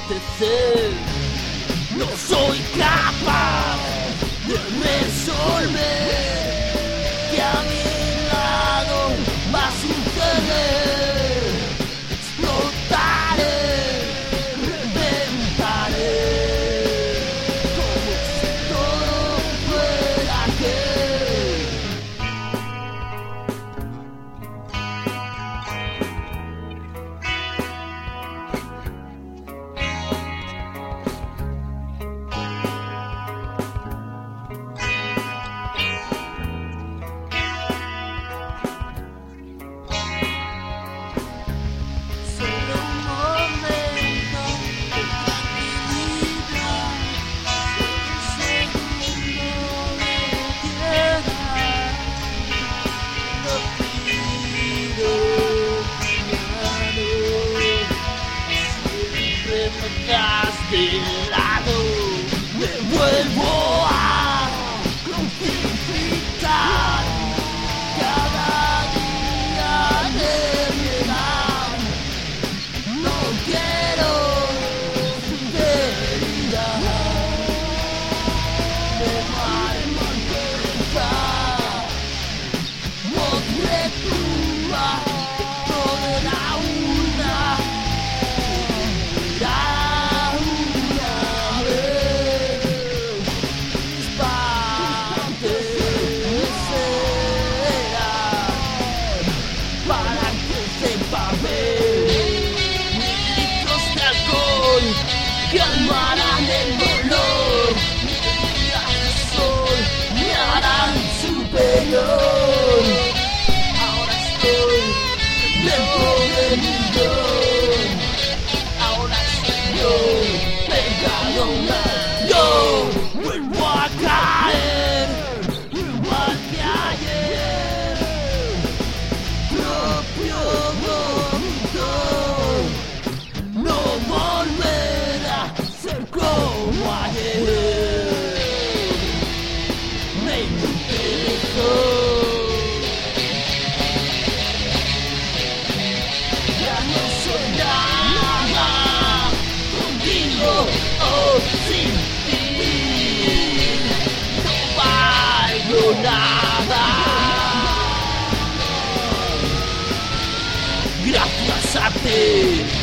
anochecer. No soy capaz de resolver que a mi lado va a suceder. Explotaré, reventaré, como si todo fuera aquel. De lado, me vuelvo a crucificar cada día de mi edad. No quiero sinceridad, me vale mantener. Voz retumba toda una. Calmarán el dolor, las de sol me harán superior. Ahora estoy dentro del millón, ahora soy yo, pegado más. Yo vuelvo a caer, igual que ayer, propio vómito, no volverá como ayer. Me interesó, ya no soy nada contigo o sin ti. No valgo nada. Gracias a ti.